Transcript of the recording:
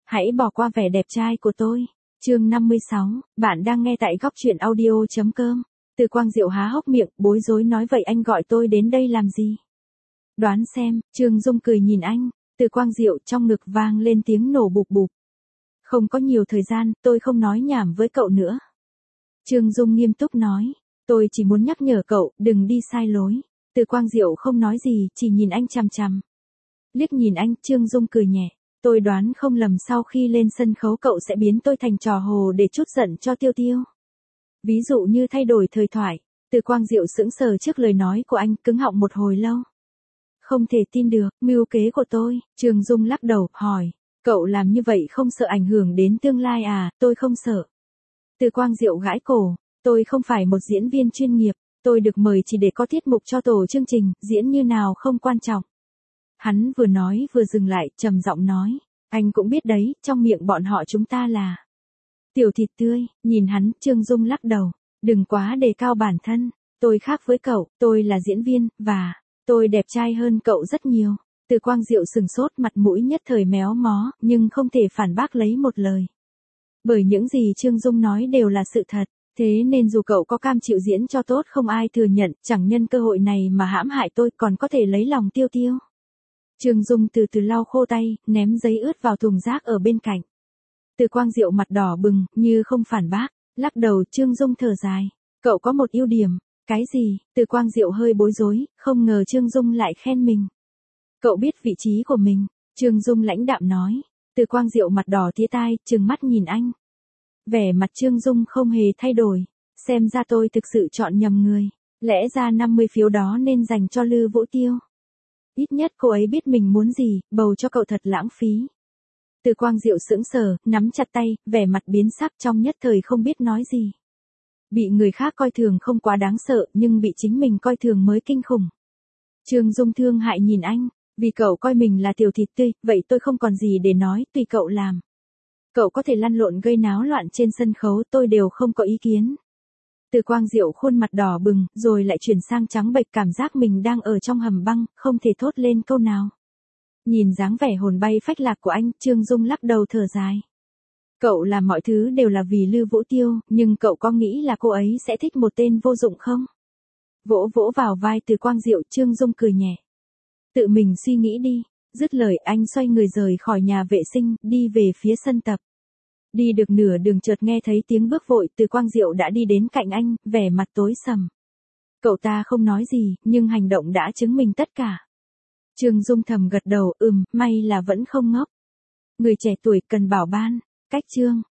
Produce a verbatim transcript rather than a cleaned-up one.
Hãy bỏ qua vẻ đẹp trai của tôi. Chương năm mươi sáu, bạn đang nghe tại góc truyện audio chấm com. Từ Quang Diệu há hốc miệng, bối rối nói vậy anh gọi tôi đến đây làm gì? Đoán xem, Trương Dung cười nhìn anh, Từ Quang Diệu trong ngực vang lên tiếng nổ bụp bụp. Không có nhiều thời gian, tôi không nói nhảm với cậu nữa. Trương Dung nghiêm túc nói, tôi chỉ muốn nhắc nhở cậu, đừng đi sai lối. Từ Quang Diệu không nói gì, chỉ nhìn anh chằm chằm. Liếc nhìn anh, Trương Dung cười nhẹ. Tôi đoán không lầm sau khi lên sân khấu cậu sẽ biến tôi thành trò hồ để trút giận cho Tiêu Tiêu. Ví dụ như thay đổi thời thoại. Từ Quang Diệu sững sờ trước lời nói của anh, cứng họng một hồi lâu. Không thể tin được, mưu kế của tôi. Trương Dung lắc đầu, hỏi. Cậu làm như vậy không sợ ảnh hưởng đến tương lai à? Tôi không sợ. Từ Quang Diệu gãi cổ. Tôi không phải một diễn viên chuyên nghiệp. Tôi được mời chỉ để có tiết mục cho tổ chương trình, diễn như nào không quan trọng. Hắn vừa nói vừa dừng lại, trầm giọng nói. Anh cũng biết đấy, trong miệng bọn họ chúng ta là tiểu thịt tươi. Nhìn hắn, Trương Dung lắc đầu. Đừng quá đề cao bản thân. Tôi khác với cậu, tôi là diễn viên, và tôi đẹp trai hơn cậu rất nhiều. Từ Quang Diệu sừng sốt, mặt mũi nhất thời méo mó, nhưng không thể phản bác lấy một lời. Bởi những gì Trương Dung nói đều là sự thật. Thế nên dù cậu có cam chịu diễn cho tốt không ai thừa nhận, chẳng nhân cơ hội này mà hãm hại tôi còn có thể lấy lòng Tiêu Tiêu. Trương Dung từ từ lau khô tay, ném giấy ướt vào thùng rác ở bên cạnh. Từ Quang Diệu mặt đỏ bừng, như không phản bác, lắc đầu. Trương Dung thở dài. Cậu có một ưu điểm. Cái gì? Từ Quang Diệu hơi bối rối, không ngờ Trương Dung lại khen mình. Cậu biết vị trí của mình. Trương Dung lãnh đạm nói. Từ Quang Diệu mặt đỏ tía tai, trừng mắt nhìn anh. Vẻ mặt Trương Dung không hề thay đổi. Xem ra tôi thực sự chọn nhầm người. Lẽ ra năm mươi phiếu đó nên dành cho Lư Vũ Tiêu. Ít nhất cô ấy biết mình muốn gì, bầu cho cậu thật lãng phí. Từ Quang Diệu sững sờ, nắm chặt tay, vẻ mặt biến sắc, trong nhất thời không biết nói gì. Bị người khác coi thường không quá đáng sợ, nhưng bị chính mình coi thường mới kinh khủng. Trương Dung thương hại nhìn anh, vì cậu coi mình là tiểu thịt tươi, vậy tôi không còn gì để nói, tùy cậu làm. Cậu có thể lăn lộn gây náo loạn trên sân khấu, tôi đều không có ý kiến. Từ Quang Diệu khuôn mặt đỏ bừng, rồi lại chuyển sang trắng bệch, cảm giác mình đang ở trong hầm băng, không thể thốt lên câu nào. Nhìn dáng vẻ hồn bay phách lạc của anh, Trương Dung lắc đầu thở dài. Cậu làm mọi thứ đều là vì Lư Vũ Tiêu, nhưng cậu có nghĩ là cô ấy sẽ thích một tên vô dụng không? Vỗ vỗ vào vai Từ Quang Diệu, Trương Dung cười nhẹ. Tự mình suy nghĩ đi. Dứt lời anh xoay người rời khỏi nhà vệ sinh, đi về phía sân tập. Đi được nửa đường chợt nghe thấy tiếng bước vội, Từ Quang Diệu đã đi đến cạnh anh, vẻ mặt tối sầm. Cậu ta không nói gì, nhưng hành động đã chứng minh tất cả. Trương Dung thầm gật đầu, ừm, may là vẫn không ngốc. Người trẻ tuổi cần bảo ban. Cách chương.